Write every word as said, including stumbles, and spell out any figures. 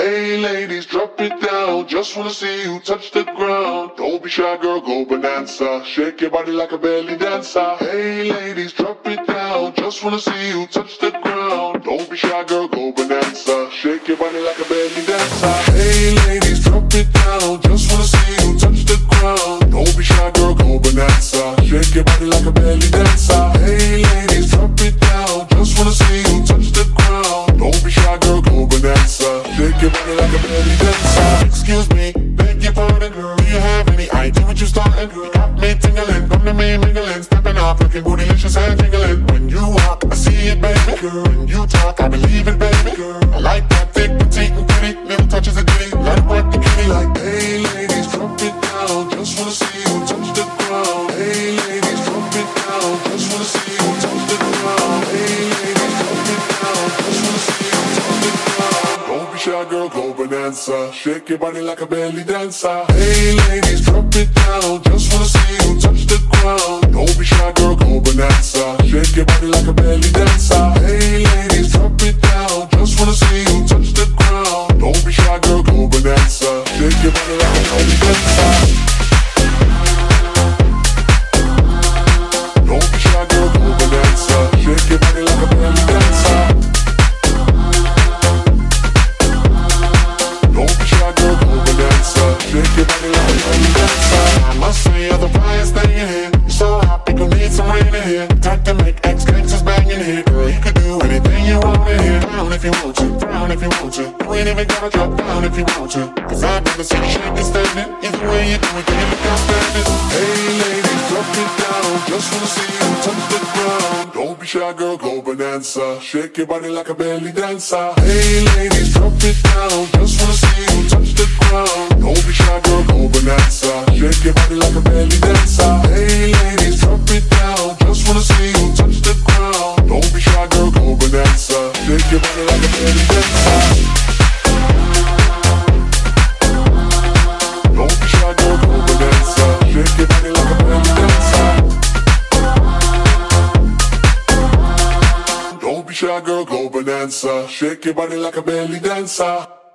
Hey ladies, drop it down. Just wanna see you touch the ground. Don't be shy, girl, go bonanza. Shake your body like a belly dancer. Hey ladies, drop it down. Just wanna see you touch the ground. Don't be shy, girl, go bonanza. Shake your body like a belly dancer. Hey ladies, drop it down. Just wanna see you touch the ground. Don't be shy, girl, go bonanza. Shake your body like a belly dancer. Hey ladies, drop it down. Just wanna see you touch the ground. Don't be shy, girl, go bonanza. Shake your body like a belly dancer. Excuse me, beg your pardon, girl. Do you have any idea what you starting, girl? Got me tingling, come to me mingling, stepping off, looking bootylicious and tingling. When you walk, I see it, baby, girl. When you talk, I believe it, baby, girl. I like that thick, petite, and pretty. Little touches of ditty, let it work the kitty. Like, hey ladies, drop it down. Just wanna see you touch the ground. Hey ladies, drop it down. Just wanna see you touch the ground. Hey ladies, drop it down. Just wanna see you touch the ground. Don't be shy, girl, go bonanza. Shake your body like a belly dancer. Hey ladies, drop it down. Just wanna see you touch the ground. Don't be shy, girl, go bonanza. Shake your body like a belly dancer. Hey ladies, drop it down. Just wanna see you touch the ground. Don't be shy, girl, go bonanza. Shake your body like a belly dancer. Don't be shy, girl, go bonanza. Shake your body like a belly dancer. Don't be shy, girl, go bonanza. Shake your body like a belly dancer. I must say you're the brightest thing in here. You're so hot, people need some rain in here. Time to make ex-gangsters bang in here. Girl, you could do anything you want in here. Down if you want to, down if you want to. You ain't even gotta drop down if you want to. Cause I've never seen you shaking standing. Either way you do it, then you look outstanding. Hey ladies, drop it down. Just wanna see you touch the ground. Don't be shy, girl, go bonanza. Shake your body like a belly dancer. Hey ladies, drop it down. Just wanna see you touch the ground. Don't be shy, girl, go bonanza. Shake your body like a belly dancer. Hey ladies, drop it down. Just wanna see you touch the ground. Don't be shy, girl, go bonanza. Shake your body like a belly dancer. Don't be shy, girl, go bonanza. Shake your body like a belly dancer. Don't be shy, girl, go bonanza. Shake your body like a belly dancer.